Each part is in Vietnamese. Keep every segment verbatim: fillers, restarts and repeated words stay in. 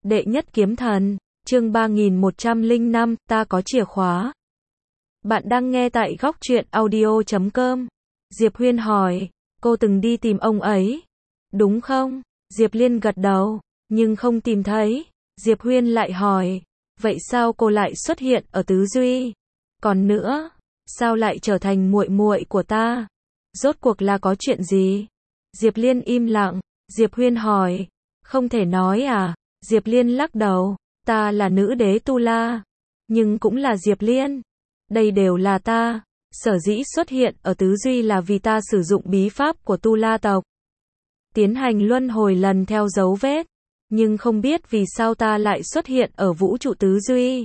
Đệ nhất kiếm thần, chương ba nghìn một trăm lẻ năm, ta có chìa khóa. Bạn đang nghe tại góc truyện audio chấm com. Diệp Huyên hỏi, cô từng đi tìm ông ấy, đúng không? Diệp Liên gật đầu, nhưng không tìm thấy. Diệp Huyên lại hỏi, vậy sao cô lại xuất hiện ở Tứ Duy? Còn nữa, sao lại trở thành muội muội của ta? Rốt cuộc là có chuyện gì? Diệp Liên im lặng. Diệp Huyên hỏi, không thể nói à? Diệp Liên lắc đầu, ta là nữ đế Tu La, nhưng cũng là Diệp Liên. Đây đều là ta. Sở dĩ xuất hiện ở Tứ Duy là vì ta sử dụng bí pháp của Tu La tộc, tiến hành luân hồi lần theo dấu vết. Nhưng không biết vì sao ta lại xuất hiện ở vũ trụ Tứ Duy.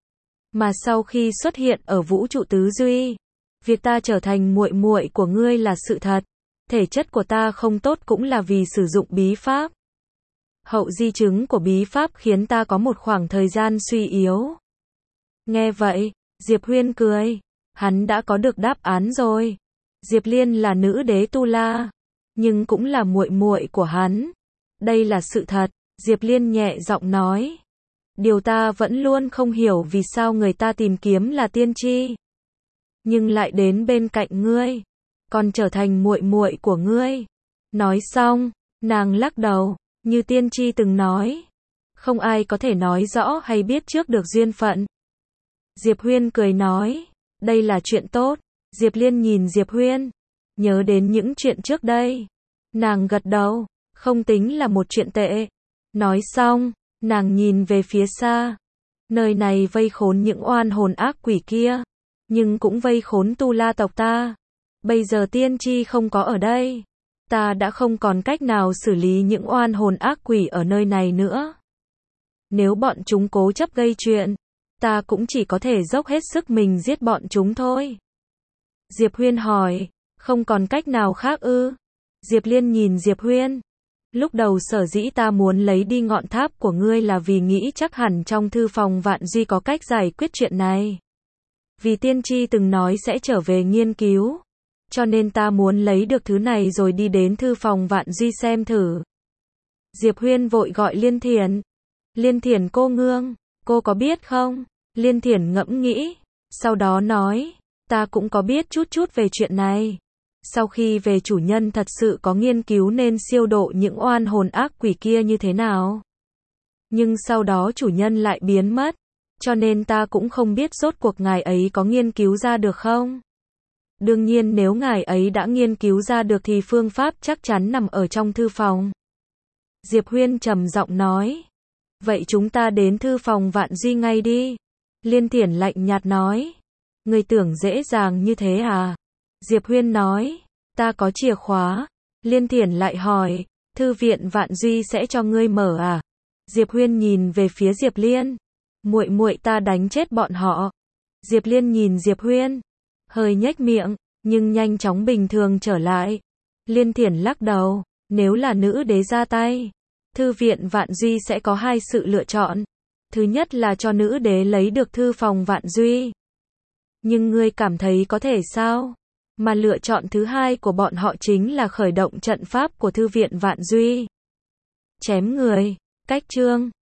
Mà sau khi xuất hiện ở vũ trụ Tứ Duy, việc ta trở thành muội muội của ngươi là sự thật. Thể chất của ta không tốt cũng là vì sử dụng bí pháp. Hậu di chứng của bí pháp khiến ta có một khoảng thời gian suy yếu. Nghe vậy, Diệp Huyên cười. Hắn đã có được đáp án rồi. Diệp Liên là nữ đế Tu La, nhưng cũng là muội muội của hắn. Đây là sự thật. Diệp Liên nhẹ giọng nói. Điều ta vẫn luôn không hiểu vì sao người ta tìm kiếm là tiên tri, nhưng lại đến bên cạnh ngươi, còn trở thành muội muội của ngươi. Nói xong, nàng lắc đầu, như tiên tri từng nói, không ai có thể nói rõ hay biết trước được duyên phận. Diệp Huyên cười nói, đây là chuyện tốt. Diệp Liên nhìn Diệp Huyên, nhớ đến những chuyện trước đây. Nàng gật đầu, không tính là một chuyện tệ. Nói xong, nàng nhìn về phía xa. Nơi này vây khốn những oan hồn ác quỷ kia, nhưng cũng vây khốn Tu La tộc ta. Bây giờ tiên tri không có ở đây, ta đã không còn cách nào xử lý những oan hồn ác quỷ ở nơi này nữa. Nếu bọn chúng cố chấp gây chuyện, ta cũng chỉ có thể dốc hết sức mình giết bọn chúng thôi. Diệp Huyên hỏi, không còn cách nào khác ư? Diệp Liên nhìn Diệp Huyên. Lúc đầu sở dĩ ta muốn lấy đi ngọn tháp của ngươi là vì nghĩ chắc hẳn trong thư phòng Vạn Duy có cách giải quyết chuyện này. Vì tiên tri từng nói sẽ trở về nghiên cứu, cho nên ta muốn lấy được thứ này rồi đi đến thư phòng Vạn Duy xem thử. Diệp Huyên vội gọi Liên Thiển. Liên Thiển cô nương, cô có biết không? Liên Thiển ngẫm nghĩ, sau đó nói, ta cũng có biết chút chút về chuyện này. Sau khi về chủ nhân thật sự có nghiên cứu nên siêu độ những oan hồn ác quỷ kia như thế nào. Nhưng sau đó chủ nhân lại biến mất, cho nên ta cũng không biết rốt cuộc ngài ấy có nghiên cứu ra được không. Đương nhiên nếu ngài ấy đã nghiên cứu ra được thì phương pháp chắc chắn nằm ở trong thư phòng. Diệp Huyên trầm giọng nói. Vậy chúng ta đến thư phòng Vạn Duy ngay đi. Liên Thiển lạnh nhạt nói. Người tưởng dễ dàng như thế à? Diệp Huyên nói, ta có chìa khóa. Liên Thiển lại hỏi, thư viện Vạn Duy sẽ cho ngươi mở à? Diệp Huyên nhìn về phía Diệp Liên. Muội muội ta đánh chết bọn họ. Diệp Liên nhìn Diệp Huyên, hơi nhếch miệng, nhưng nhanh chóng bình thường trở lại. Liên Thiển lắc đầu, nếu là nữ đế ra tay, thư viện Vạn Duy sẽ có hai sự lựa chọn. Thứ nhất là cho nữ đế lấy được thư phòng Vạn Duy. Nhưng ngươi cảm thấy có thể sao? Mà lựa chọn thứ hai của bọn họ chính là khởi động trận pháp của thư viện Vạn Duy. Chém người. Cách chương